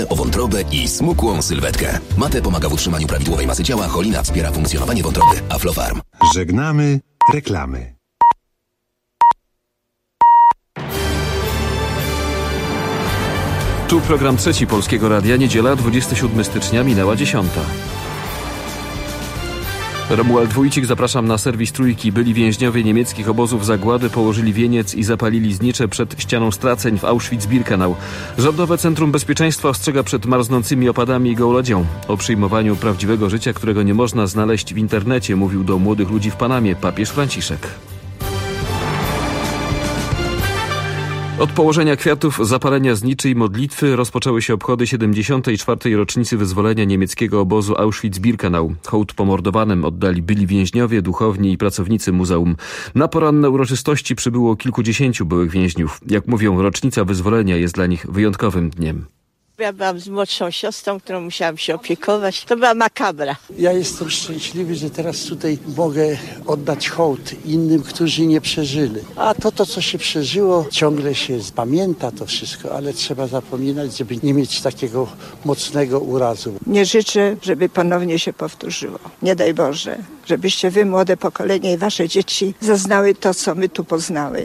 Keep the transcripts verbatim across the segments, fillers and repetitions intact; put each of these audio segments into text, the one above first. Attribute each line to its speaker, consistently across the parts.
Speaker 1: o wątrobę i smukłą sylwetkę. Mate pomaga w utrzymaniu prawidłowej masy ciała, Cholina wspiera funkcjonowanie wątroby. Aflofarm.
Speaker 2: Żegnamy reklamy.
Speaker 3: Tu program trzeci Polskiego Radia, niedziela dwudziestego siódmego stycznia, minęła dziesiąta. Romuald Wójcik, zapraszam na serwis Trójki. Byli więźniowie niemieckich obozów zagłady położyli wieniec i zapalili znicze przed ścianą straceń w Auschwitz-Birkenau. Rządowe Centrum Bezpieczeństwa ostrzega przed marznącymi opadami i gołoledzią. O przyjmowaniu prawdziwego życia, którego nie można znaleźć w internecie, mówił do młodych ludzi w Panamie papież Franciszek. Od położenia kwiatów, zapalenia zniczy i modlitwy rozpoczęły się obchody siedemdziesiątej czwartej rocznicy wyzwolenia niemieckiego obozu Auschwitz-Birkenau. Hołd pomordowanym oddali byli więźniowie, duchowni i pracownicy muzeum. Na poranne uroczystości przybyło kilkudziesięciu byłych więźniów. Jak mówią, rocznica wyzwolenia jest dla nich wyjątkowym dniem.
Speaker 4: Ja byłam z młodszą siostrą, którą musiałam się opiekować. To była makabra.
Speaker 5: Ja jestem szczęśliwy, że teraz tutaj mogę oddać hołd innym, którzy nie przeżyli. A to, to co się przeżyło, ciągle się pamięta to wszystko, ale trzeba zapominać, żeby nie mieć takiego mocnego urazu.
Speaker 6: Nie życzę, żeby ponownie się powtórzyło. Nie daj Boże, żebyście wy, młode pokolenie i wasze dzieci zaznały to, co my tu poznały.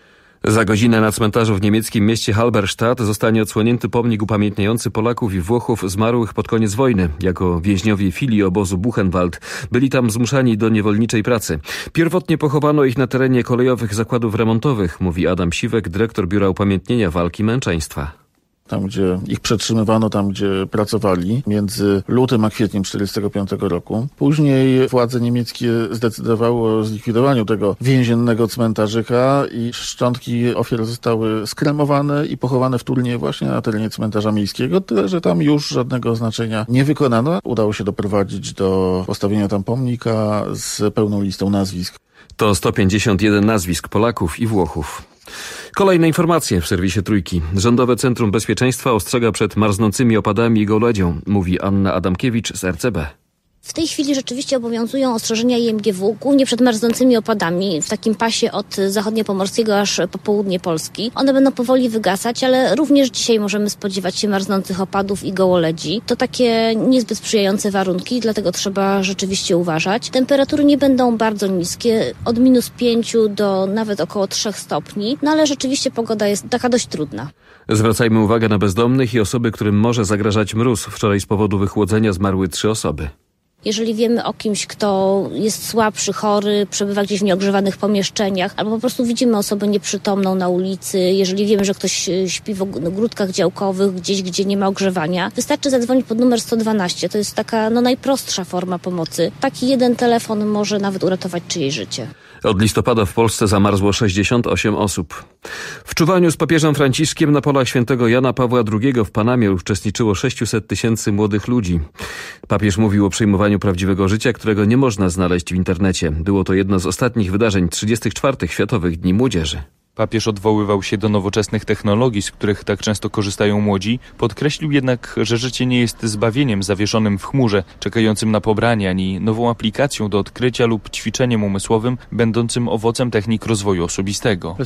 Speaker 3: Za godzinę na cmentarzu w niemieckim mieście Halberstadt zostanie odsłonięty pomnik upamiętniający Polaków i Włochów zmarłych pod koniec wojny. Jako więźniowie filii obozu Buchenwald byli tam zmuszani do niewolniczej pracy. Pierwotnie pochowano ich na terenie kolejowych zakładów remontowych, mówi Adam Siwek, dyrektor Biura Upamiętnienia Walki i Męczeństwa.
Speaker 7: Tam, gdzie ich przetrzymywano, tam, gdzie pracowali, między lutym a kwietniem tysiąc dziewięćset czterdziestego piątego roku. Później władze niemieckie zdecydowały o zlikwidowaniu tego więziennego cmentarzyka i szczątki ofiar zostały skremowane i pochowane wtórnie właśnie na terenie cmentarza miejskiego, tyle że tam już żadnego znaczenia nie wykonano. Udało się doprowadzić do postawienia tam pomnika z pełną listą nazwisk.
Speaker 3: To sto pięćdziesiąt jeden nazwisk Polaków i Włochów. Kolejne informacje w serwisie Trójki. Rządowe Centrum Bezpieczeństwa ostrzega przed marznącymi opadami i gołoledzią, mówi Anna Adamkiewicz z R C B.
Speaker 8: W tej chwili rzeczywiście obowiązują ostrzeżenia I M G W, głównie przed marznącymi opadami, w takim pasie od zachodniopomorskiego aż po południe Polski. One będą powoli wygasać, ale również dzisiaj możemy spodziewać się marznących opadów i gołoledzi. To takie niezbyt sprzyjające warunki, dlatego trzeba rzeczywiście uważać. Temperatury nie będą bardzo niskie, od minus pięciu do nawet około trzech stopni, no ale rzeczywiście pogoda jest taka dość trudna.
Speaker 3: Zwracajmy uwagę na bezdomnych i osoby, którym może zagrażać mróz. Wczoraj z powodu wychłodzenia zmarły trzy osoby.
Speaker 8: Jeżeli wiemy o kimś, kto jest słabszy, chory, przebywa gdzieś w nieogrzewanych pomieszczeniach, albo po prostu widzimy osobę nieprzytomną na ulicy, jeżeli wiemy, że ktoś śpi w ogródkach działkowych, gdzieś, gdzie nie ma ogrzewania, wystarczy zadzwonić pod numer sto dwanaście. To jest taka no, najprostsza forma pomocy. Taki jeden telefon może nawet uratować czyjeś życie.
Speaker 3: Od listopada w Polsce zamarzło sześćdziesiąt osiem osób. W czuwaniu z papieżem Franciszkiem na polach świętego Jana Pawła drugiego w Panamie uczestniczyło sześciuset tysięcy młodych ludzi. Papież mówił o przyjmowaniu prawdziwego życia, którego nie można znaleźć w internecie. Było to jedno z ostatnich wydarzeń trzydziestych czwartych Światowych Dni Młodzieży.
Speaker 9: Papież odwoływał się do nowoczesnych technologii, z których tak często korzystają młodzi. Podkreślił jednak, że życie nie jest zbawieniem zawieszonym w chmurze, czekającym na pobranie, ani nową aplikacją do odkrycia lub ćwiczeniem umysłowym, będącym owocem technik rozwoju osobistego.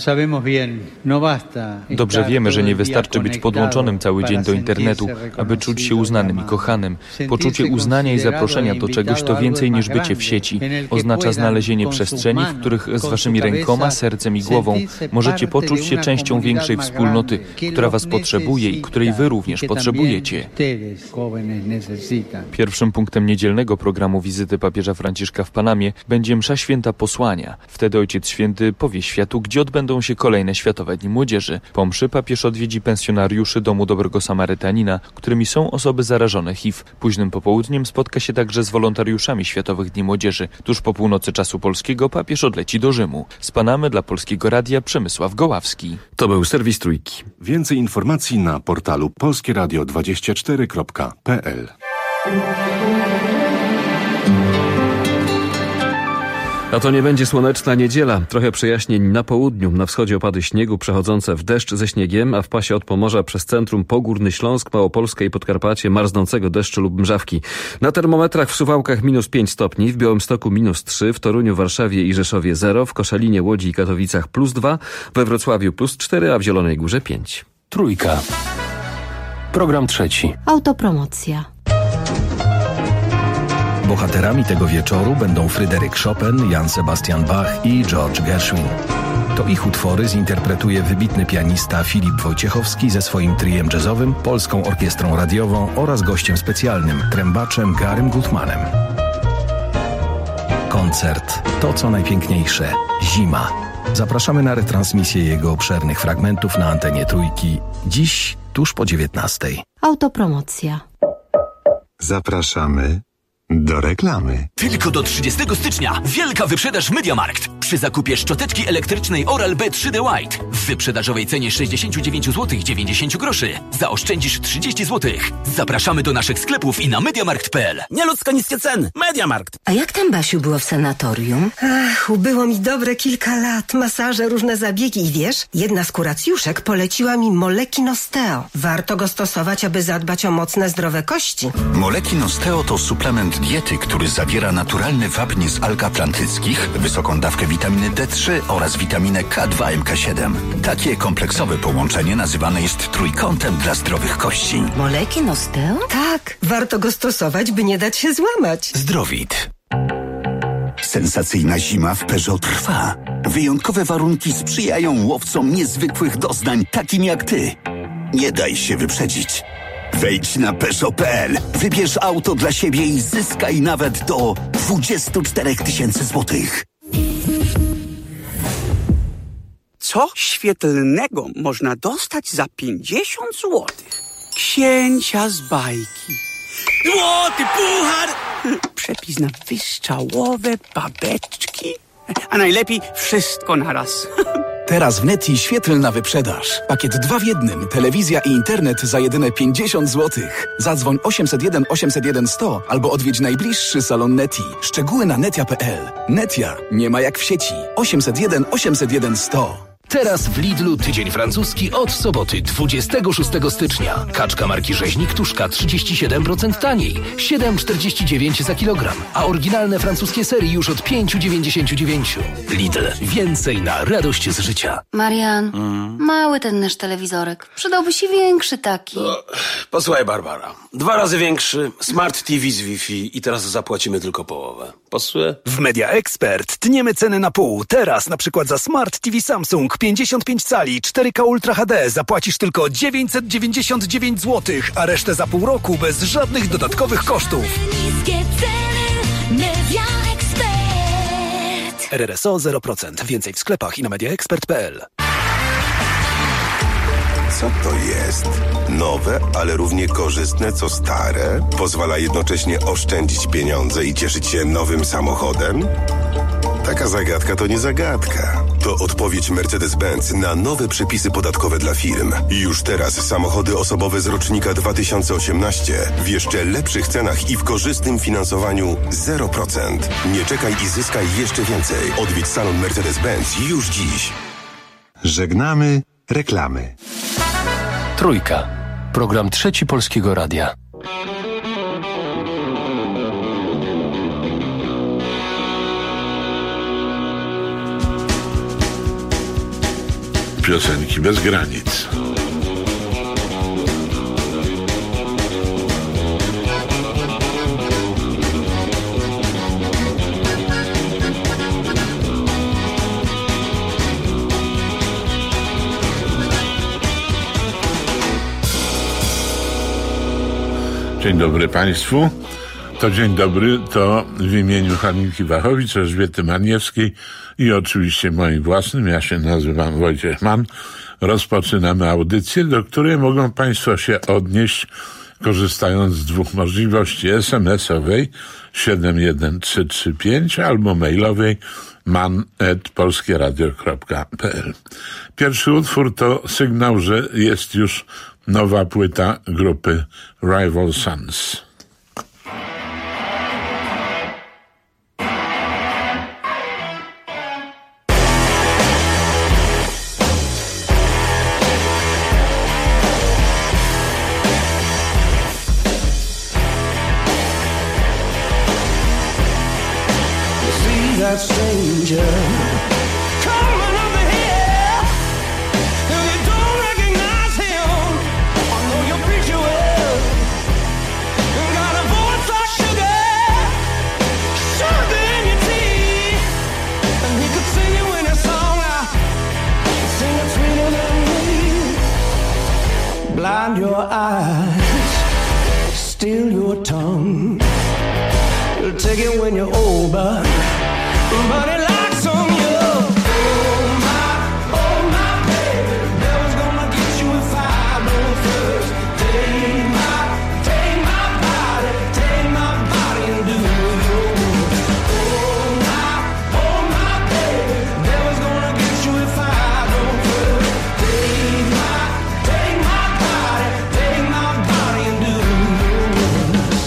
Speaker 9: Dobrze wiemy, że nie wystarczy być podłączonym cały dzień do internetu, aby czuć się uznanym i kochanym. Poczucie uznania i zaproszenia do czegoś to więcej niż bycie w sieci. Oznacza znalezienie przestrzeni, w których z waszymi rękoma, sercem i głową możecie poczuć się częścią większej wspólnoty, która was potrzebuje i której wy również potrzebujecie. Pierwszym punktem niedzielnego programu wizyty papieża Franciszka w Panamie będzie msza święta posłania. Wtedy Ojciec Święty powie światu, gdzie odbędą się kolejne Światowe Dni Młodzieży. Po mszy papież odwiedzi pensjonariuszy Domu Dobrego Samarytanina, którymi są osoby zarażone H I V. Późnym popołudniem spotka się także z wolontariuszami Światowych Dni Młodzieży. Tuż po północy czasu polskiego papież odleci do Rzymu. Z Panamy dla Polskiego Radia Przemysław Goławski.
Speaker 3: To był serwis Trójki.
Speaker 2: Więcej informacji na portalu polskie radio dwadzieścia cztery kropka p l.
Speaker 3: A to nie będzie słoneczna niedziela. Trochę przejaśnień na południu. Na wschodzie opady śniegu przechodzące w deszcz ze śniegiem, a w pasie od Pomorza przez centrum po Górny Śląsk, Małopolskę i Podkarpacie marznącego deszczu lub mrzawki. Na termometrach w Suwałkach minus pięć stopni, w Białymstoku minus trzy, w Toruniu, Warszawie i Rzeszowie zero, w Koszalinie, Łodzi i Katowicach plus dwa, we Wrocławiu plus cztery, a w Zielonej Górze pięć.
Speaker 1: Trójka.
Speaker 10: Program trzeci.
Speaker 11: Autopromocja.
Speaker 12: Bohaterami tego wieczoru będą Fryderyk Chopin, Jan Sebastian Bach i George Gershwin. To ich utwory zinterpretuje wybitny pianista Filip Wojciechowski ze swoim triem jazzowym, Polską Orkiestrą Radiową oraz gościem specjalnym, trębaczem Garym Gutmanem. Koncert To co najpiękniejsze. Zima. Zapraszamy na retransmisję jego obszernych fragmentów na antenie Trójki. Dziś tuż po dziewiętnastej.
Speaker 11: Autopromocja.
Speaker 2: Zapraszamy do reklamy.
Speaker 13: Tylko do trzydziestego stycznia wielka wyprzedaż MediaMarkt. Przy zakupie szczoteczki elektrycznej Oral-B trzy D White w wyprzedażowej cenie sześćdziesiąt dziewięć złotych dziewięćdziesiąt groszy zaoszczędzisz trzydzieści złotych. Zapraszamy do naszych sklepów i na mediamarkt kropka p l.
Speaker 14: Nieludzko niskie ceny. MediaMarkt.
Speaker 15: A jak tam, Basiu, było w sanatorium?
Speaker 16: Ach, ubyło mi dobre kilka lat. Masaże, różne zabiegi i wiesz, jedna z kuracjuszek poleciła mi Moleki Nosteo. Warto go stosować, aby zadbać o mocne, zdrowe kości.
Speaker 17: Moleki Nosteo to suplement diety, który zawiera naturalny wapń z alg atlantyckich, wysoką dawkę witaminy D trzy oraz witaminę K dwa M K siedem. Takie kompleksowe połączenie nazywane jest trójkątem dla zdrowych kości.
Speaker 15: Moleki Nosteo?
Speaker 16: Tak, warto go stosować, by nie dać się złamać.
Speaker 17: Zdrowit. Sensacyjna zima w Peugeot trwa. Wyjątkowe warunki sprzyjają łowcom niezwykłych doznań, takim jak ty. Nie daj się wyprzedzić. Wejdź na Peugeot kropka p l, wybierz auto dla siebie i zyskaj nawet do dwadzieścia cztery tysiące złotych.
Speaker 18: Co świetlnego można dostać za pięćdziesiąt złotych? Księcia z bajki. Złoty puchar! Przepis na wystrzałowe babeczki. A najlepiej wszystko naraz.
Speaker 19: Teraz w Neti świetlna wyprzedaż. Pakiet dwa w jednym. Telewizja i internet za jedyne pięćdziesiąt złotych. Zadzwoń osiemset jeden osiemset jeden sto albo odwiedź najbliższy salon Neti. Szczegóły na netia kropka p l. Netia nie ma jak w sieci. osiemset jeden osiemset jeden sto.
Speaker 20: Teraz w Lidlu tydzień francuski od soboty dwudziestego szóstego stycznia. Kaczka marki Rzeźnik Tuszka trzydzieści siedem procent taniej, siedem czterdzieści dziewięć za kilogram, a oryginalne francuskie serii już od pięć dziewięćdziesiąt dziewięć. Lidl. Więcej na radość z życia.
Speaker 21: Marian, mm. mały ten nasz telewizorek. Przydałby się większy taki.
Speaker 14: No, posłuchaj, Barbara. Dwa razy większy, Smart T V z Wi-Fi i teraz zapłacimy tylko połowę. Pasuje?
Speaker 22: W Media Expert tniemy ceny na pół. Teraz na przykład za Smart T V Samsung pięćdziesiąt pięć cali cztery K Ultra H D zapłacisz tylko dziewięćset dziewięćdziesiąt dziewięć złotych, a resztę za pół roku bez żadnych dodatkowych kosztów.
Speaker 23: Niskie ceny, Media Expert.
Speaker 22: R R S O zero procent. Więcej w sklepach i na media expert kropka p l.
Speaker 24: Co to jest? Nowe, ale równie korzystne co stare? Pozwala jednocześnie oszczędzić pieniądze i cieszyć się nowym samochodem? Taka zagadka to nie zagadka. To odpowiedź Mercedes-Benz na nowe przepisy podatkowe dla firm. Już teraz samochody osobowe z rocznika dwa tysiące osiemnaście w jeszcze lepszych cenach i w korzystnym finansowaniu zero procent. Nie czekaj i zyskaj jeszcze więcej. Odwiedź salon Mercedes-Benz już dziś.
Speaker 2: Żegnamy reklamy.
Speaker 10: Trójka. Program trzeci Polskiego Radia.
Speaker 25: Piosenki bez granic. Dzień dobry Państwu. To dzień dobry, to w imieniu Halinki Wachowicz, Elżbiety Maniewskiej i oczywiście moim własnym, ja się nazywam Wojciech Mann, rozpoczynamy audycję, do której mogą Państwo się odnieść, korzystając z dwóch możliwości: es em esowej siedem jeden trzy trzy pięć albo mailowej man at polskieradio kropka p l. Pierwszy utwór to sygnał, że jest już nowa płyta grupy Rival Sons.
Speaker 23: That stranger coming over here, if you don't recognize him, I know your preacher steal your tongue. It'll take it when you're old, but, but it locks on you. Oh my, oh my baby, devil's gonna get you if I don't first. Take my, take my body, take my body and do yours. Oh my, oh my baby, devil's gonna get you if I don't first. Take my, take my body, take my body and do yours.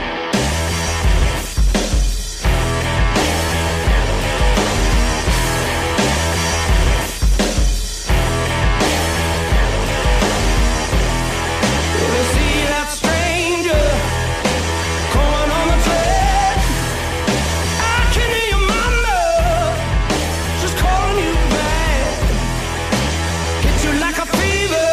Speaker 23: You see that stranger coming on the train? I can hear your mama, she's calling you back. Hit you like a fever,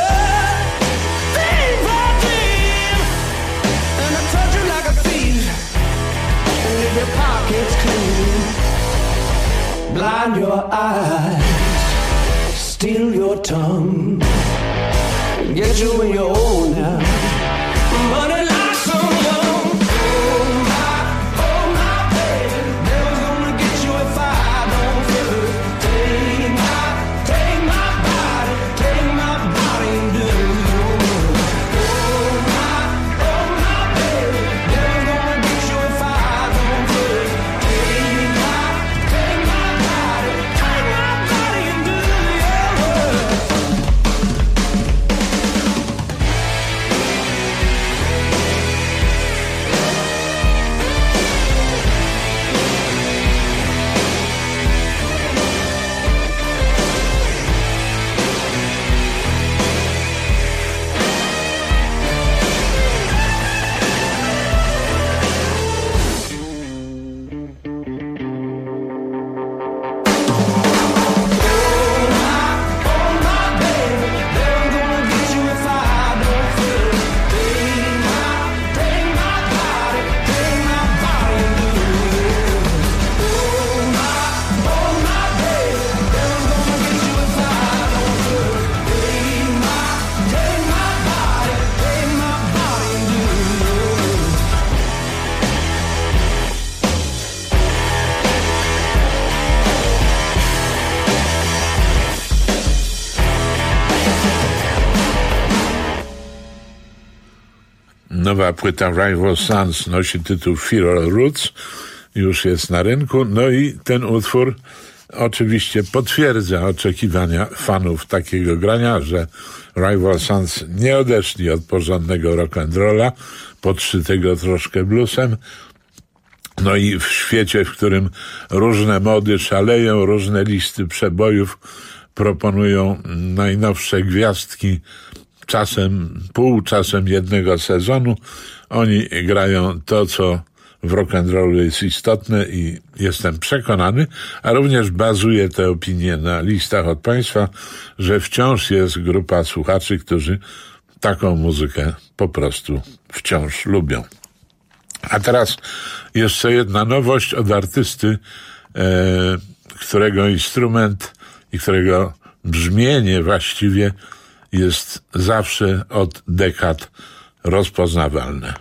Speaker 23: fever dream, and I touch you like a thief, and leave your pockets clean. Blind your eyes, steal your tongue, get you when you're old now. But it locks on you. Oh my, oh my baby, devil's gonna get you if I don't first. Take my, take my body, take my body and do yours. Oh my, oh my baby, devil's gonna get you if I don't first. Take my, take my body, take my body and do yours.
Speaker 25: Nowa płyta Rival Sons nosi tytuł Feral Roots, już jest na rynku, no i ten utwór oczywiście potwierdza oczekiwania fanów takiego grania, że Rival Sons nie odeszli od porządnego rock'n'rolla, podszytego troszkę bluesem. No i w świecie, w którym różne mody szaleją, różne listy przebojów proponują najnowsze gwiazdki, czasem pół, czasem jednego sezonu, oni grają to, co w rock'n'rollu jest istotne i jestem przekonany, a również bazuję te opinie na listach od Państwa, że wciąż jest grupa słuchaczy, którzy taką muzykę po prostu wciąż lubią. A teraz jeszcze jedna nowość od artysty, e, którego instrument i którego brzmienie właściwie jest zawsze od dekad rozpoznawalne.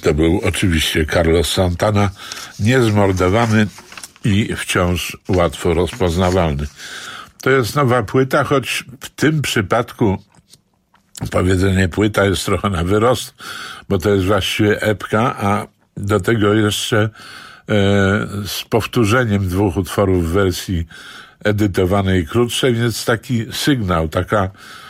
Speaker 25: To był oczywiście Carlos Santana, niezmordowany i wciąż łatwo rozpoznawalny. To jest nowa płyta, choć w tym przypadku powiedzenie płyta jest trochę na wyrost, bo to jest właściwie epka, a do tego jeszcze e, z powtórzeniem dwóch utworów w wersji edytowanej krótszej, więc taki sygnał, taka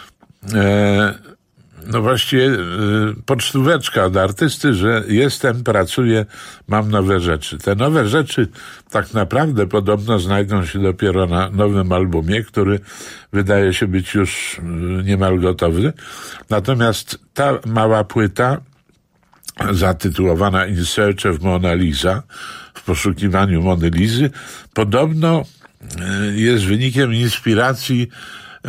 Speaker 25: e, no właściwie e, pocztóweczka od artysty, że jestem, pracuję, mam nowe rzeczy. Te nowe rzeczy tak naprawdę podobno znajdą się dopiero na nowym albumie, który wydaje się być już niemal gotowy. Natomiast ta mała płyta zatytułowana In Search of Mona Lisa, w poszukiwaniu Mony Lizy, podobno jest wynikiem inspiracji, e,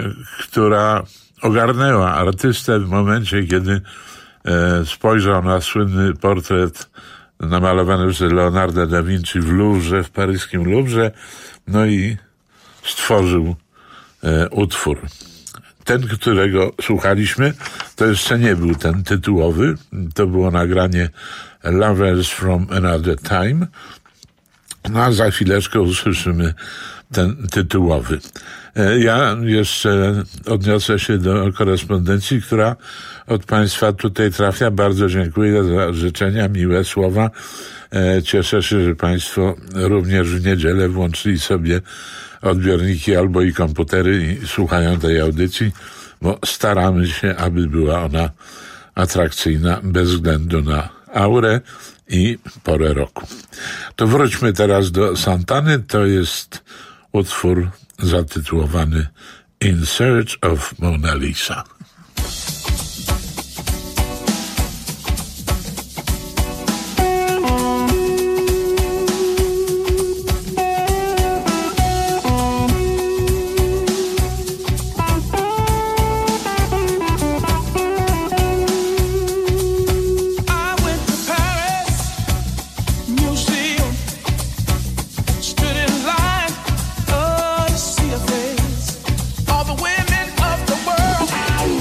Speaker 25: która ogarnęła artystę w momencie, kiedy e, spojrzał na słynny portret namalowany przez Leonarda da Vinci w Louvre, w paryskim Louvre, no i stworzył e, utwór. Ten, którego słuchaliśmy, to jeszcze nie był ten tytułowy, to było nagranie Lovers from Another Time, no a za chwileczkę usłyszymy ten tytułowy. Ja jeszcze odniosę się do korespondencji, która od Państwa tutaj trafia. Bardzo dziękuję za życzenia, miłe słowa. Cieszę się, że Państwo również w niedzielę włączyli sobie odbiorniki albo i komputery i słuchają tej audycji, bo staramy się, aby była ona atrakcyjna bez względu na aurę i porę roku. To wróćmy teraz do Santany. To jest utwór zatytułowany In Search of Mona Lisa.
Speaker 23: All the women of the world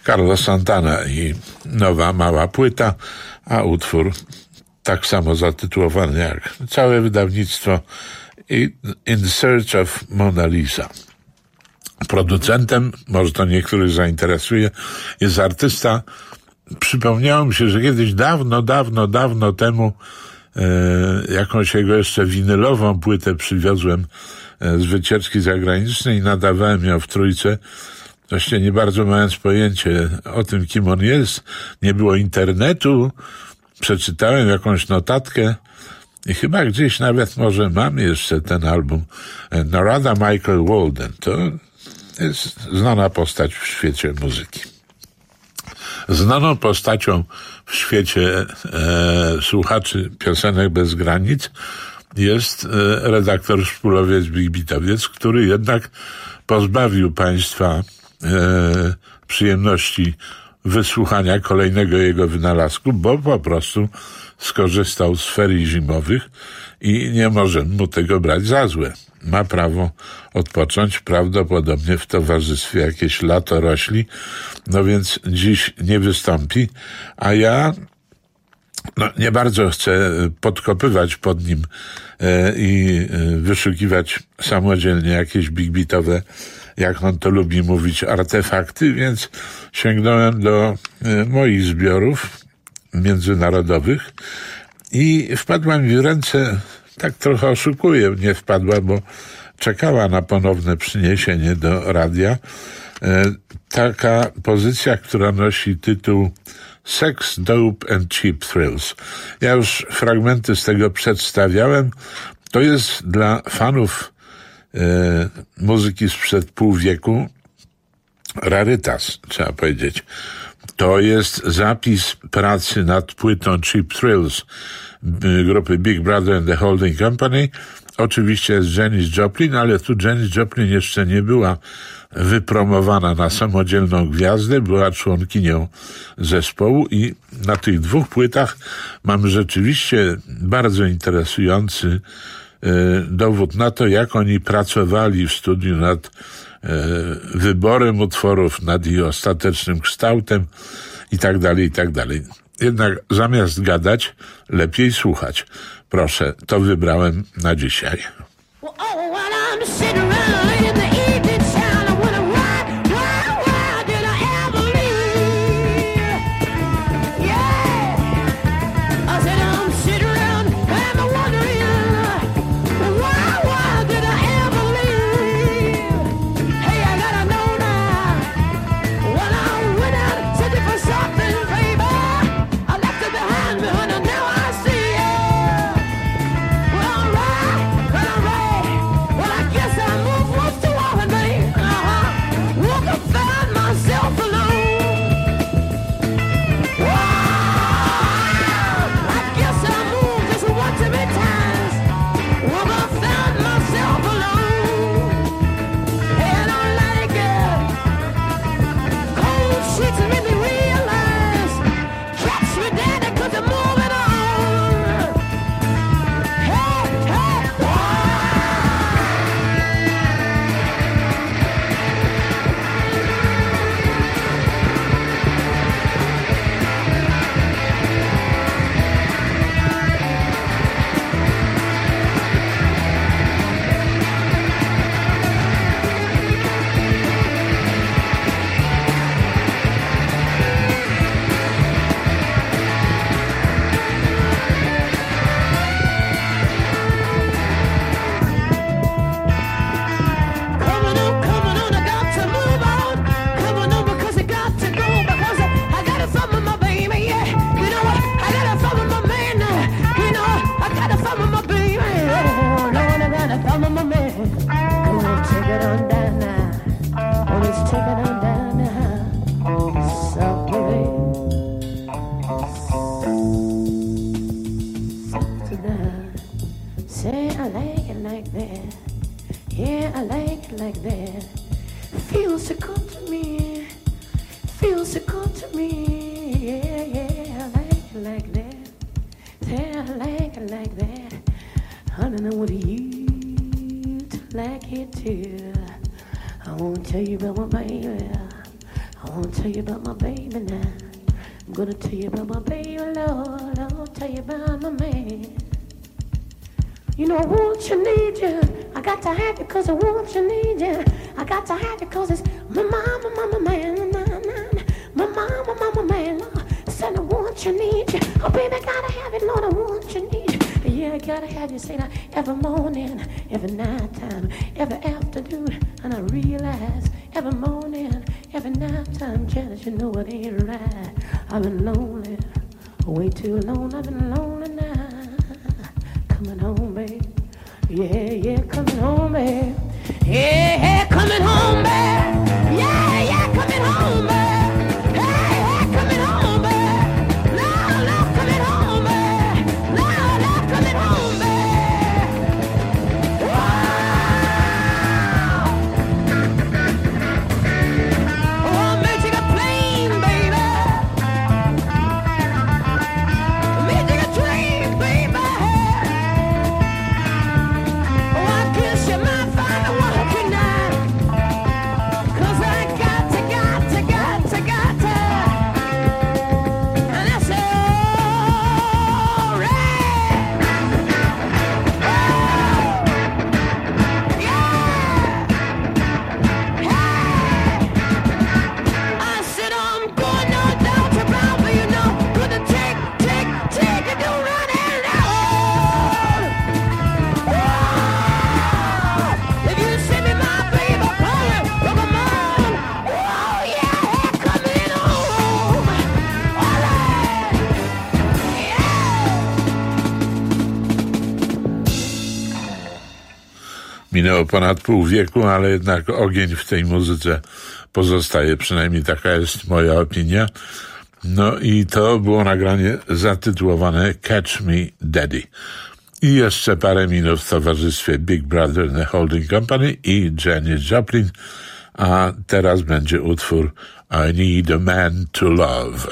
Speaker 25: Carlos Santana i nowa, mała płyta, a utwór tak samo zatytułowany jak całe wydawnictwo In Search of Mona Lisa. Producentem, może to niektórych zainteresuje, jest artysta. Przypomniało mi się, że kiedyś dawno, dawno, dawno temu e, jakąś jego jeszcze winylową płytę przywiozłem e, z wycieczki zagranicznej i nadawałem ją w Trójce. Właściwie nie bardzo mając pojęcie o tym, kim on jest. Nie było internetu. Przeczytałem jakąś notatkę i chyba gdzieś nawet może mam jeszcze ten album. Narada Michael Walden. To jest znana postać w świecie muzyki. Znaną postacią w świecie e, słuchaczy piosenek bez granic jest e, redaktor szpulowiec Big Beatowiec, który jednak pozbawił państwa e, przyjemności wysłuchania kolejnego jego wynalazku, bo po prostu skorzystał z ferii zimowych i nie możemy mu tego brać za złe. Ma prawo odpocząć, prawdopodobnie w towarzystwie jakieś latorośli, no więc dziś nie wystąpi, a ja no, nie bardzo chcę podkopywać pod nim e, i e, wyszukiwać samodzielnie jakieś big beatowe, jak on to lubi mówić, artefakty, więc sięgnąłem do e, moich zbiorów międzynarodowych i wpadła mi w ręce, tak trochę oszukuję, nie wpadła, bo czekała na ponowne przyniesienie do radia, e, taka pozycja, która nosi tytuł Sex, Dope and Cheap Thrills. Ja już fragmenty z tego przedstawiałem. To jest dla fanów e, muzyki sprzed pół wieku rarytas, trzeba powiedzieć. To jest zapis pracy nad płytą Cheap Thrills grupy Big Brother and the Holding Company. Oczywiście jest Janis Joplin, ale tu Janis Joplin jeszcze nie była wypromowana na samodzielną gwiazdę, była członkinią zespołu i na tych dwóch płytach mamy rzeczywiście bardzo interesujący e, dowód na to, jak oni pracowali w studiu nad e, wyborem utworów, nad ich ostatecznym kształtem i tak dalej, i tak dalej. Jednak zamiast gadać, lepiej słuchać. Proszę, to wybrałem na dzisiaj.
Speaker 4: wanna tell you about my baby now. I'm gonna tell you about my baby, Lord. I'll tell you about my man. You know I want you, need you. I got to have you cause I want you, need you. I got to have you cause it's my mama, mama, man. My mama, mama, man. Lord, said I want you, need you. Oh baby, I gotta have it, Lord, I want you, need you. Yeah, I gotta have you say that every morning, every night time, every afternoon. And I realize every morning, every night time, Janice, you know it ain't right. I've been lonely, way too long. I've been lonely now. Coming home, babe. Yeah, yeah, coming home, babe. Yeah, yeah, coming home, babe. Yeah, yeah, coming home, babe. Hey, yeah, coming home, babe. No, no, coming home, babe. No, no, coming home, babe. Wow. Oh, magic a plane, baby. Magic a train, baby.
Speaker 25: Minęło ponad pół wieku, ale jednak ogień w tej muzyce pozostaje, przynajmniej taka jest moja opinia. No i to było nagranie zatytułowane Catch Me Daddy. I jeszcze parę minut w towarzystwie Big Brother and the Holding Company i Janis Joplin, a teraz będzie utwór I Need a Man to Love.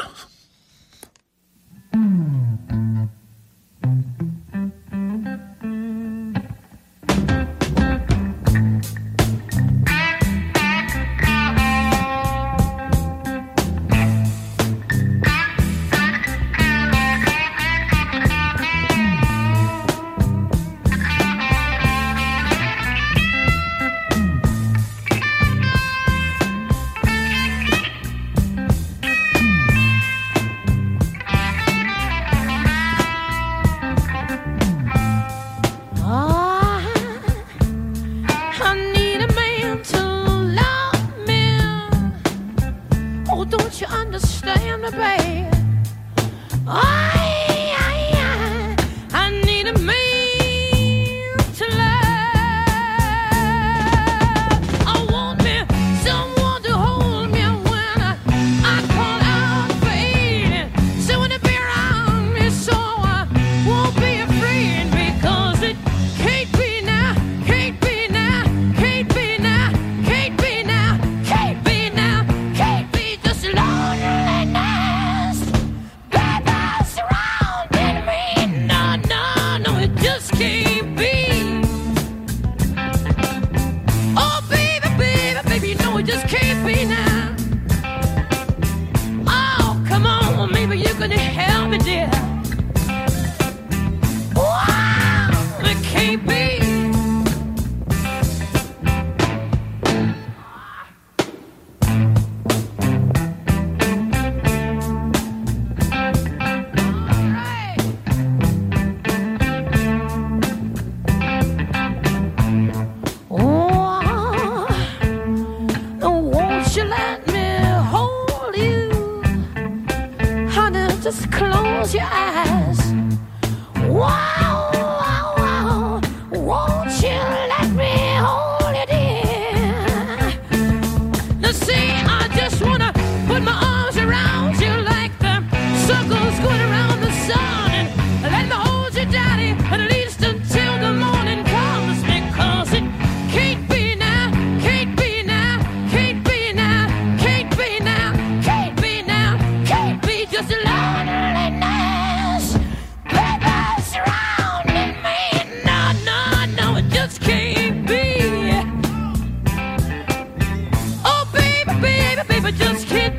Speaker 25: Just can't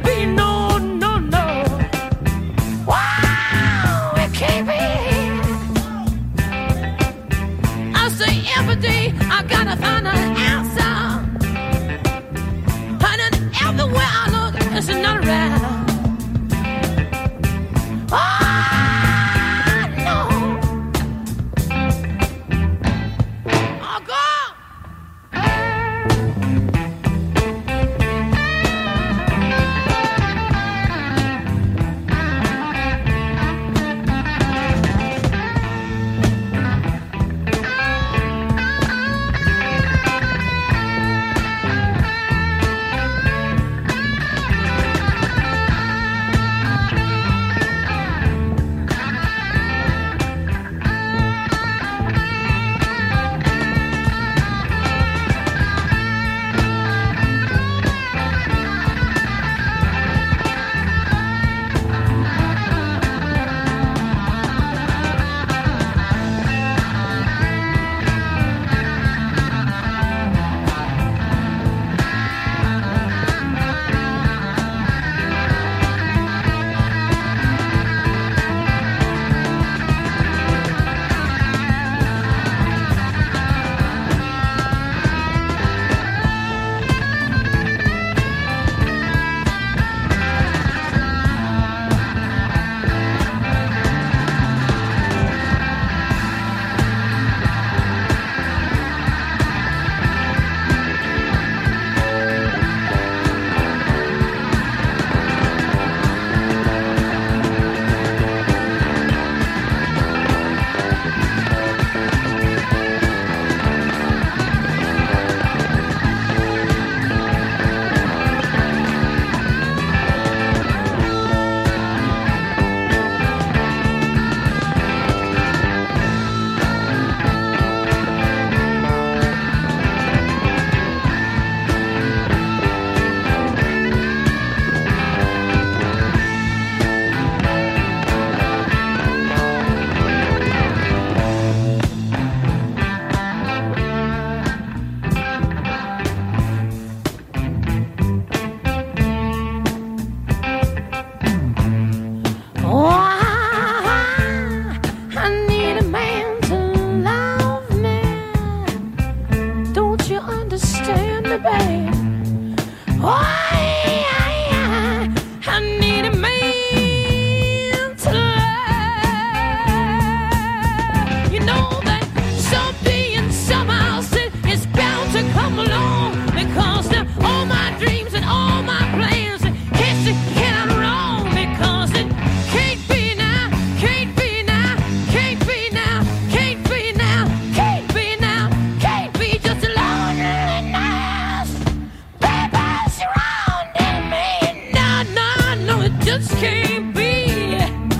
Speaker 4: can't be.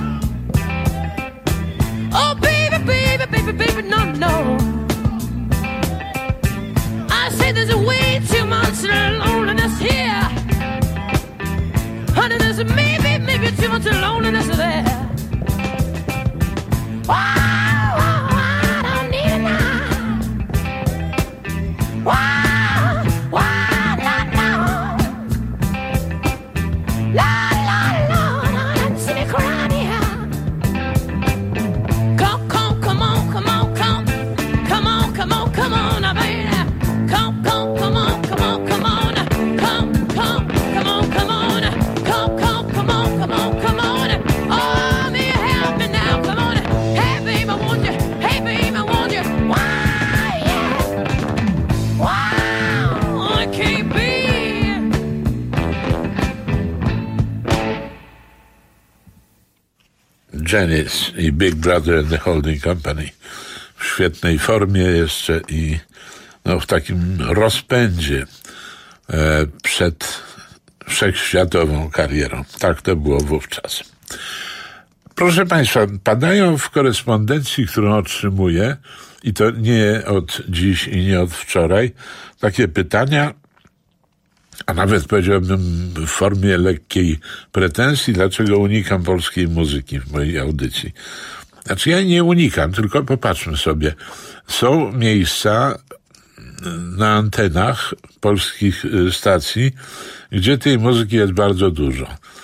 Speaker 4: Oh, baby, baby, baby, baby, no, no. I say there's way too much loneliness here. Honey, there's maybe, maybe too much loneliness there. Wow, wow, I don't need it now. Wow, wow, la, la. La, la, la, la, let's see me crying here. Come, come, come on, come on, come. Come on, come on, come on, now, baby. Come, come, come on, come on, come on. Come, come, come on, come on. Come, come, come on, come on, come on. Oh, me, help me now, come on. Hey, babe, I want you. Hey, babe, I want you. Why, yeah. Wow, I can't be.
Speaker 25: Janis i Big Brother and the Holding Company w świetnej formie jeszcze i no, w takim rozpędzie e, przed wszechświatową karierą. Tak to było wówczas. Proszę Państwa, padają w korespondencji, którą otrzymuję, i to nie od dziś i nie od wczoraj, takie pytania, a nawet powiedziałbym w formie lekkiej pretensji, dlaczego unikam polskiej muzyki w mojej audycji. Znaczy ja nie unikam, tylko popatrzmy sobie. Są miejsca na antenach polskich stacji, gdzie tej muzyki jest bardzo dużo.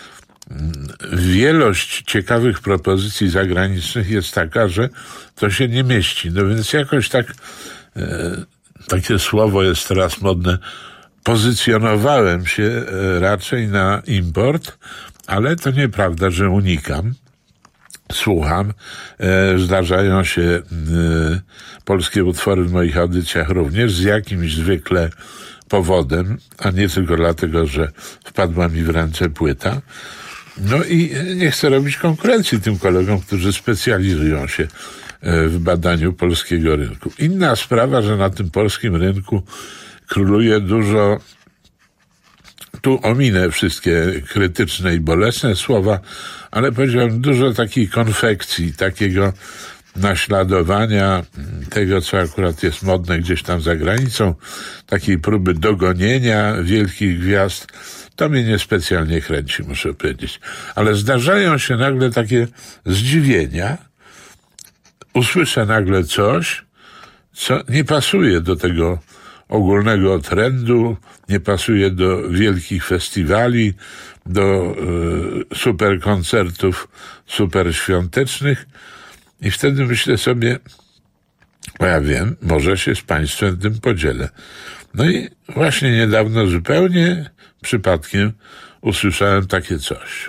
Speaker 25: Wielość ciekawych propozycji zagranicznych jest taka, że to się nie mieści. No więc jakoś tak, e, takie słowo jest teraz modne, pozycjonowałem się e, raczej na import, ale to nieprawda, że unikam. Słucham, e, zdarzają się e, polskie utwory w moich audycjach również z jakimś zwykle powodem, a nie tylko dlatego, że wpadła mi w ręce płyta. No i nie chcę robić konkurencji tym kolegom, którzy specjalizują się w badaniu polskiego rynku. Inna sprawa, że na tym polskim rynku króluje dużo, tu ominę wszystkie krytyczne i bolesne słowa, ale powiedziałem dużo takiej konfekcji, takiego naśladowania tego, co akurat jest modne gdzieś tam za granicą, takiej próby dogonienia wielkich gwiazd. To mnie niespecjalnie kręci, muszę powiedzieć. Ale zdarzają się nagle takie zdziwienia. Usłyszę nagle coś, co nie pasuje do tego ogólnego trendu, nie pasuje do wielkich festiwali, do y, super koncertów, super świątecznych. I wtedy myślę sobie, bo ja wiem, może się z Państwem tym podzielę. No i właśnie niedawno zupełnie przypadkiem usłyszałem takie coś.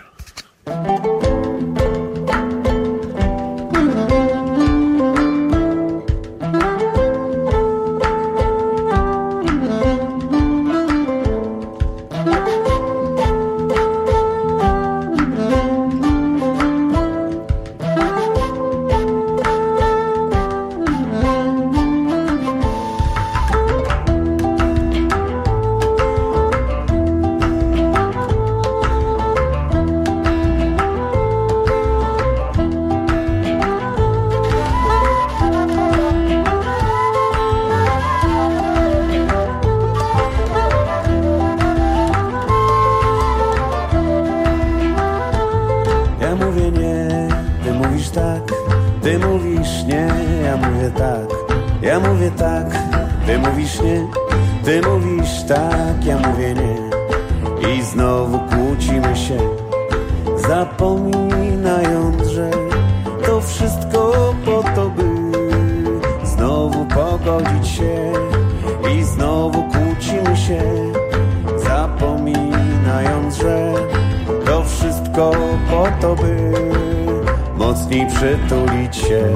Speaker 5: Przytulić się.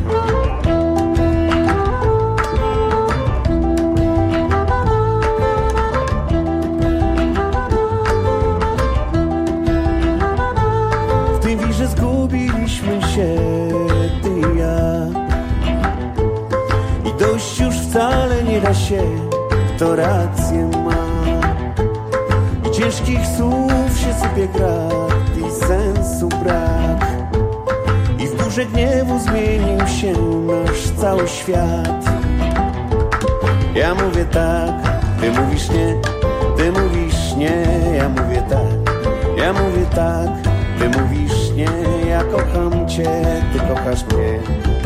Speaker 5: W tym wirze zgubiliśmy się, ty i ja. I dość już wcale nie da się, kto rację ma. I ciężkich słów się sypie gratis. sensu brak i w burzę gniewu zmienił się nasz cały świat. Ja mówię tak, ty mówisz nie, ty mówisz nie, ja mówię tak, ja mówię tak, ty mówisz nie, ja kocham cię, ty kochasz mnie.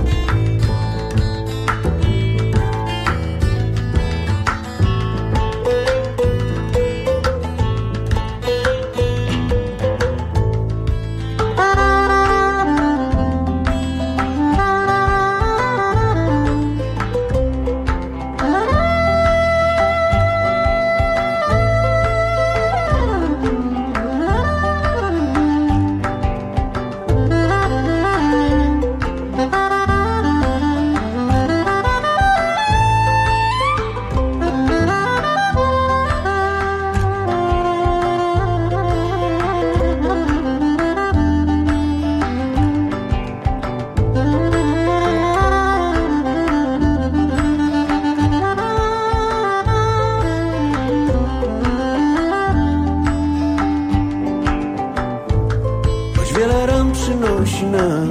Speaker 5: Przynosi nam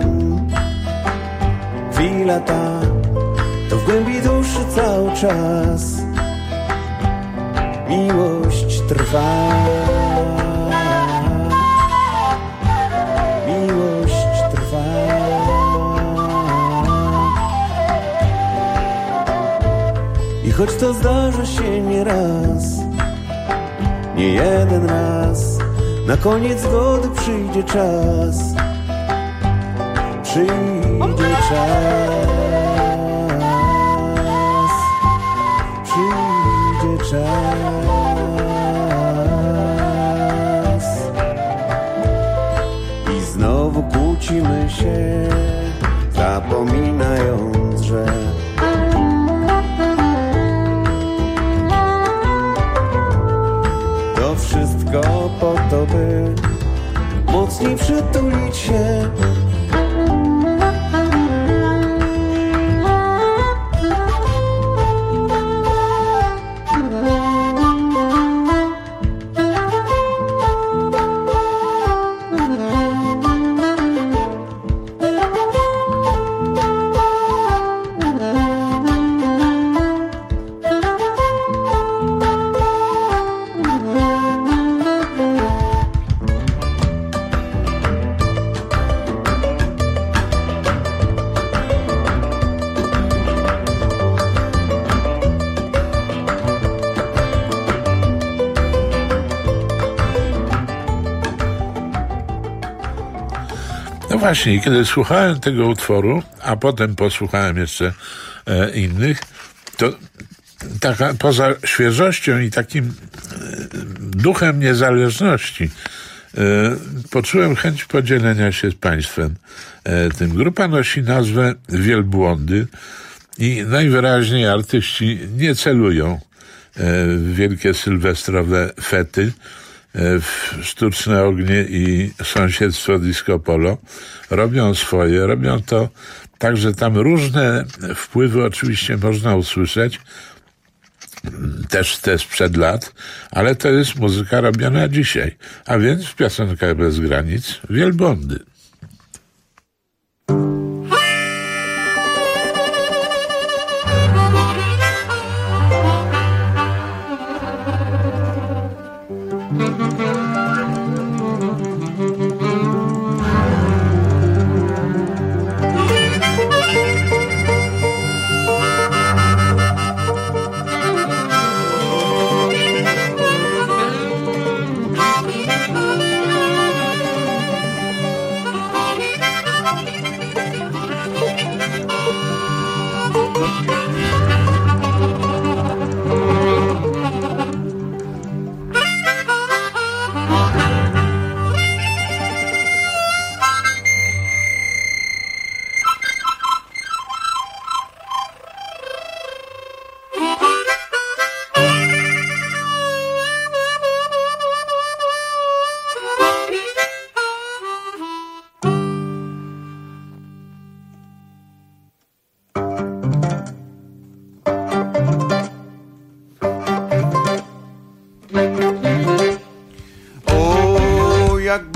Speaker 5: chwila ta, to w głębi duszy cały czas miłość trwa. Miłość trwa. I choć to zdarza się nie raz, nie jeden raz, na koniec zgody przyjdzie czas. Przyjdzie czas, przyjdzie czas i znowu kłócimy się, zapominając, że to wszystko po to, by mocniej przytulić się.
Speaker 25: Właśnie, kiedy słuchałem tego utworu, a potem posłuchałem jeszcze e, innych, to taka, poza świeżością i takim e, duchem niezależności e, poczułem chęć podzielenia się z Państwem e, tym. Grupa nosi nazwę Wielbłądy i najwyraźniej artyści nie celują e, w wielkie sylwestrowe fety, w sztuczne ognie i sąsiedztwo disco polo. Robią swoje, robią to tak, że tam różne wpływy oczywiście można usłyszeć, też te sprzed lat, ale to jest muzyka robiona dzisiaj, a więc piosenka bez granic, Wielbłądy.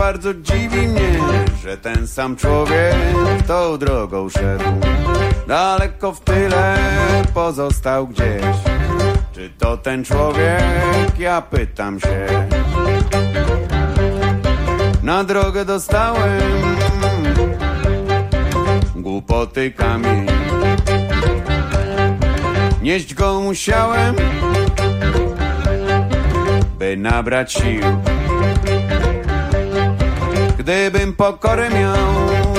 Speaker 5: bardzo dziwi mnie, że ten sam człowiek tą drogą szedł. Daleko w tyle pozostał gdzieś. Czy to ten człowiek? Ja pytam się. Na drogę dostałem głupoty kamień. Nieść go musiałem, by nabrać sił. Gdybym pokorę miał,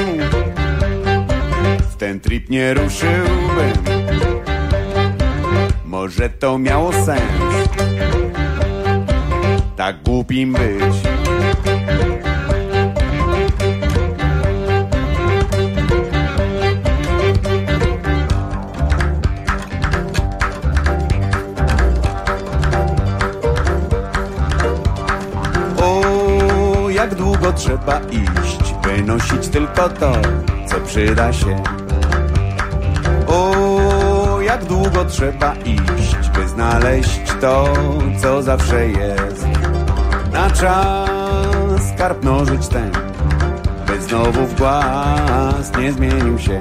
Speaker 5: w ten trip nie ruszyłbym. Może to miało sens, tak głupim być. O, jak długo trzeba iść, by nosić tylko to, co przyda się. O, jak długo trzeba iść, by znaleźć to, co zawsze jest. Na czas skarb mnożyć ten, by znowu w głaz nie zmienił się.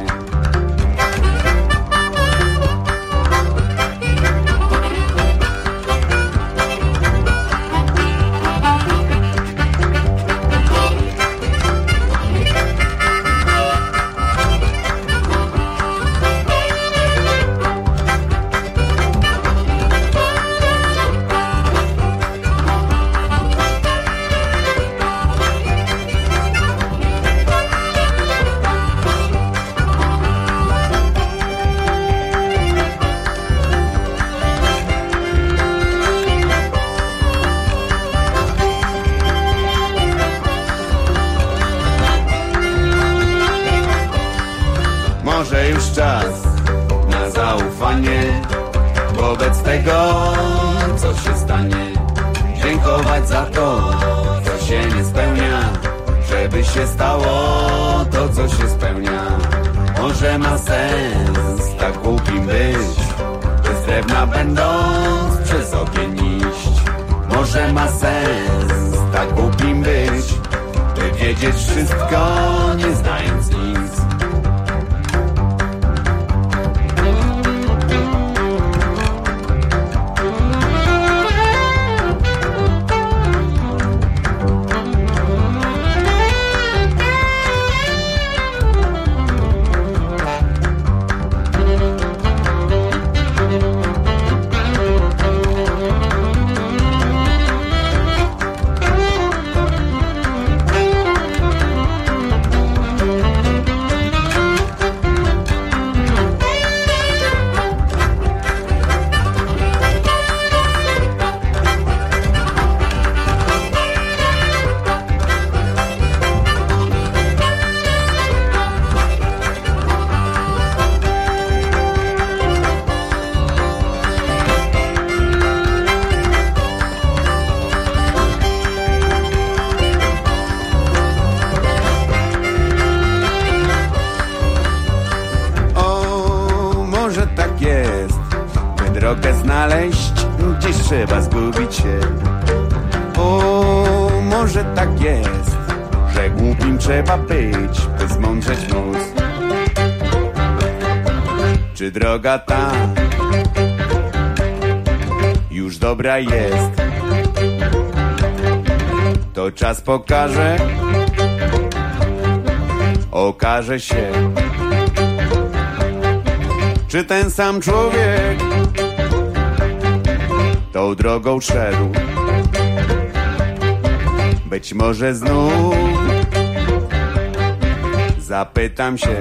Speaker 5: Może już czas na zaufanie wobec tego, co się stanie. Dziękować za to, co się nie spełnia, żeby się stało to, co się spełnia. Może ma sens tak głupim być, bez drewna będąc przez ogień iść. Może ma sens tak głupim być, by wiedzieć wszystko, nie znając nic. Gdzieś trzeba zgubić się. O, może tak jest, że głupim trzeba być, by zmądrzeć móc. Czy droga ta już dobra jest? To czas pokaże, okaże się, czy ten sam człowiek tą drogą szedł. Być może znów zapytam się.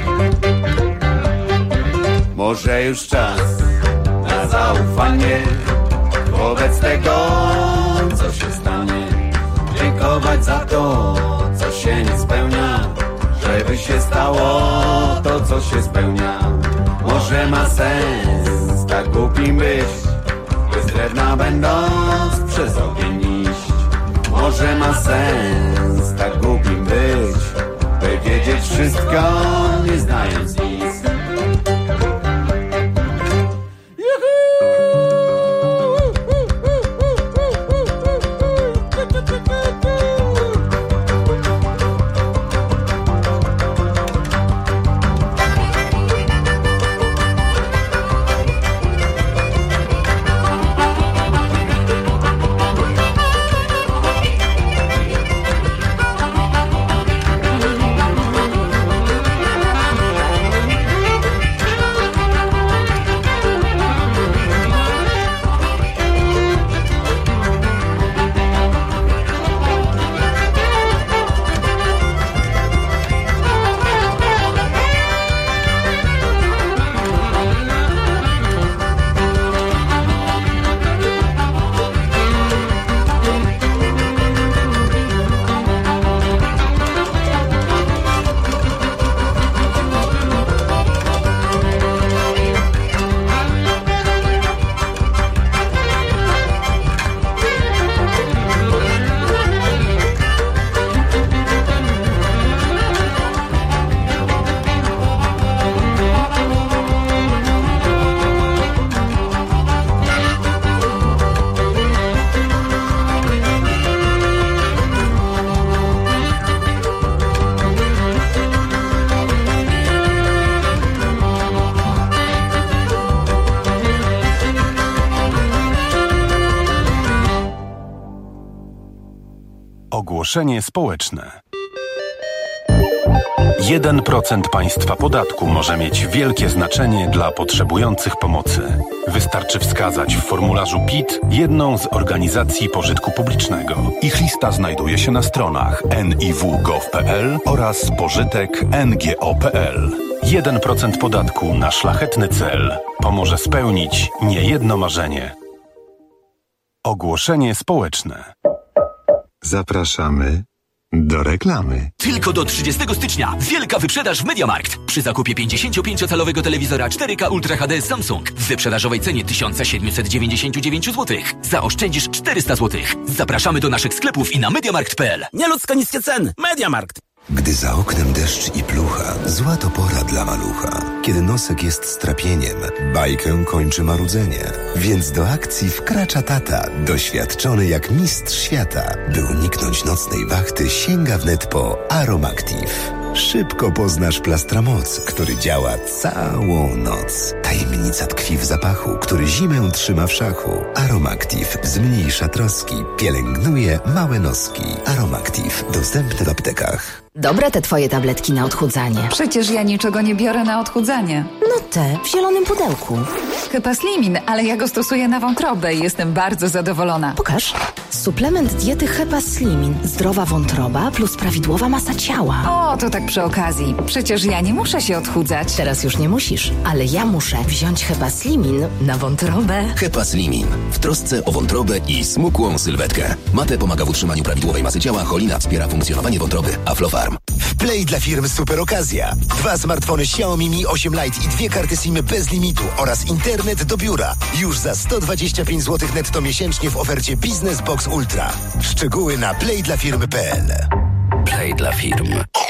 Speaker 5: Może już czas na zaufanie wobec tego, co się stanie. Dziękować za to, co się nie spełnia, żeby się stało to, co się spełnia. Może ma sens tak głupim być, bez drewna będąc przez ogień iść. Może ma sens tak głupim być, by wiedzieć wszystko, nie znając nic.
Speaker 2: Ogłoszenie społeczne. jeden procent państwa podatku może mieć wielkie znaczenie dla potrzebujących pomocy. Wystarczy wskazać w formularzu P I T jedną z organizacji pożytku publicznego. Ich lista znajduje się na stronach en i w kropka gov kropka pe el oraz pożytek kropka en ge o kropka pe el. jeden procent podatku na szlachetny cel pomoże spełnić niejedno marzenie. Ogłoszenie społeczne.
Speaker 3: Zapraszamy do reklamy.
Speaker 13: Tylko do trzydziestego stycznia wielka wyprzedaż w MediaMarkt. Przy zakupie pięćdziesięciopięciocalowego telewizora cztery K Ultra H D Samsung w wyprzedażowej cenie tysiąc siedemset dziewięćdziesiąt dziewięć złotych zaoszczędzisz czterysta złotych. Zapraszamy do naszych sklepów i na mediamarkt kropka pe el.
Speaker 18: Nieludzko niskie ceny. MediaMarkt.
Speaker 1: Gdy za oknem deszcz i plucha, zła to pora dla malucha. Kiedy nosek jest strapieniem, bajkę kończy marudzenie. Więc do akcji wkracza tata, doświadczony jak mistrz świata. By uniknąć nocnej wachty, sięga wnet po Aromactive. Szybko poznasz Plastramoc, który działa całą noc. Tajemnica tkwi w zapachu, który zimę trzyma w szachu. Aromactive zmniejsza troski, pielęgnuje małe noski. Aromactive dostępny w aptekach.
Speaker 6: Dobre te twoje tabletki na odchudzanie.
Speaker 7: Przecież ja niczego nie biorę na odchudzanie.
Speaker 6: No te, w zielonym pudełku.
Speaker 7: Hepaslimin, ale ja go stosuję na wątrobę i jestem bardzo zadowolona.
Speaker 6: Pokaż. Suplement diety Hepaslimin. Zdrowa wątroba plus prawidłowa masa ciała.
Speaker 7: O, to tak przy okazji. Przecież ja nie muszę się odchudzać.
Speaker 6: Teraz już nie musisz, ale ja muszę wziąć Hepaslimin na wątrobę.
Speaker 1: Hepaslimin. W trosce o wątrobę i smukłą sylwetkę. Mate pomaga w utrzymaniu prawidłowej masy ciała, cholina wspiera funkcjonowanie wątroby, a Aflofarm.
Speaker 8: W Play dla firm super okazja. Dwa smartfony Xiaomi Mi osiem Lite i dwie karty SIM bez limitu oraz internet do biura. Już za sto dwadzieścia pięć złotych netto miesięcznie w ofercie Business Box Ultra. Szczegóły na play dla firm kropka pe el.
Speaker 1: Play dla firm.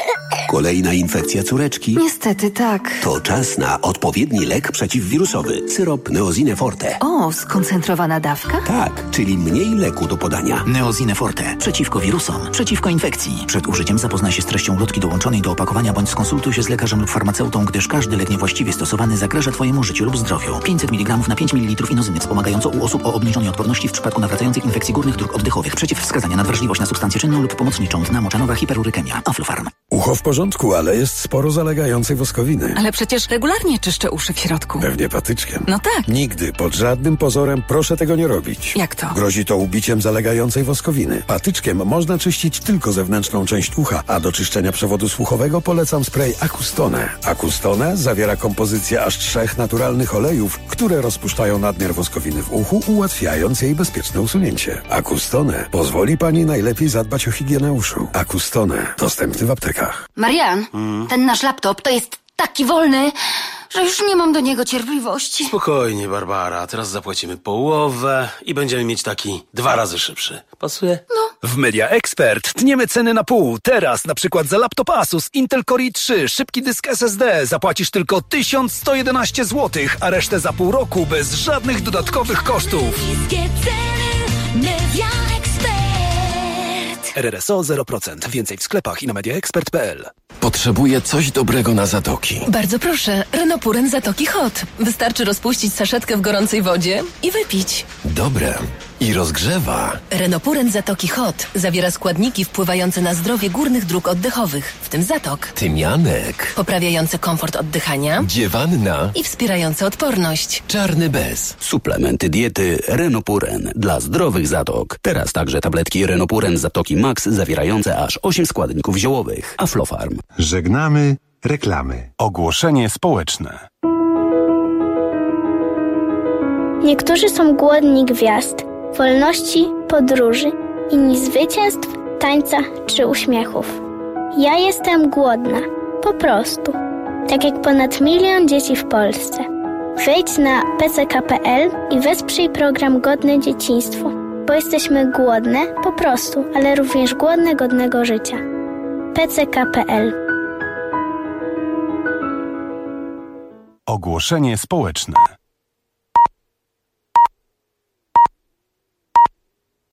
Speaker 9: Kolejna infekcja córeczki?
Speaker 7: Niestety tak.
Speaker 9: To czas na odpowiedni lek przeciwwirusowy. Syrop Neosine Forte.
Speaker 7: O, skoncentrowana dawka?
Speaker 9: Tak, czyli mniej leku do podania.
Speaker 26: Neosine Forte. Przeciwko wirusom. Przeciwko infekcji. Przed użyciem zapoznaj się z treścią ulotki dołączonej do opakowania bądź skonsultuj się z lekarzem lub farmaceutą, gdyż każdy lek niewłaściwie stosowany zagraża Twojemu życiu lub zdrowiu. pięćset miligramów na pięć mililitrów inozyny wspomagająco u osób o obniżonej odporności w przypadku nawracających infekcji górnych dróg oddechowych. Przeciwwskazania nadwrażliwość na substancję czynną lub pomocniczą. Dna moczanowa, hiperurykemia. Aflofarm.
Speaker 22: Ucho w porządku, ale jest sporo zalegającej woskowiny.
Speaker 7: Ale przecież regularnie czyszczę uszy w środku.
Speaker 22: Pewnie patyczkiem.
Speaker 7: No tak.
Speaker 22: Nigdy, pod żadnym pozorem proszę tego nie robić.
Speaker 7: Jak to?
Speaker 22: Grozi to ubiciem zalegającej woskowiny. Patyczkiem można czyścić tylko zewnętrzną część ucha, a do czyszczenia przewodu słuchowego polecam spray Acustone. Acustone zawiera kompozycję aż trzech naturalnych olejów, które rozpuszczają nadmiar woskowiny w uchu, ułatwiając jej bezpieczne usunięcie. Acustone pozwoli Pani najlepiej zadbać o higienę uszu. Acustone dostępny w aptekach.
Speaker 21: Marian, hmm? ten nasz laptop to jest taki wolny, że już nie mam do niego cierpliwości.
Speaker 14: Spokojnie, Barbara. Teraz zapłacimy połowę i będziemy mieć taki dwa razy szybszy. Pasuje?
Speaker 21: No.
Speaker 22: W Media Expert tniemy ceny na pół. Teraz na przykład za laptop Asus Intel Core i trzy, szybki dysk S S D zapłacisz tylko tysiąc sto jedenaście złotych, a resztę za pół roku bez żadnych dodatkowych kosztów.
Speaker 27: Media
Speaker 22: R R S O zero procent. Więcej w sklepach i na mediaexpert kropka pe el.
Speaker 10: Potrzebuję coś dobrego na zatoki.
Speaker 28: Bardzo proszę, Renopuren Zatoki Hot. Wystarczy rozpuścić saszetkę w gorącej wodzie i wypić.
Speaker 10: Dobre. I rozgrzewa.
Speaker 28: Renopuren Zatoki Hot zawiera składniki wpływające na zdrowie górnych dróg oddechowych, w tym zatok.
Speaker 10: Tymianek.
Speaker 28: Poprawiające komfort oddychania.
Speaker 10: Dziewanna.
Speaker 28: I wspierające odporność.
Speaker 10: Czarny bez.
Speaker 26: Suplementy diety Renopuren dla zdrowych zatok. Teraz także tabletki Renopuren Zatoki Max zawierające aż osiem składników ziołowych. Aflofarm.
Speaker 2: Żegnamy reklamy. Ogłoszenie społeczne.
Speaker 29: Niektórzy są głodni gwiazd, wolności, podróży, inni zwycięstw, tańca czy uśmiechów. Ja jestem głodna, po prostu. Tak jak ponad milion dzieci w Polsce. Wejdź na pe ce ka kropka pe el i wesprzyj program Godne Dzieciństwo, bo jesteśmy głodne po prostu, ale również głodne godnego życia. pe ce ka kropka pe el.
Speaker 2: Ogłoszenie społeczne.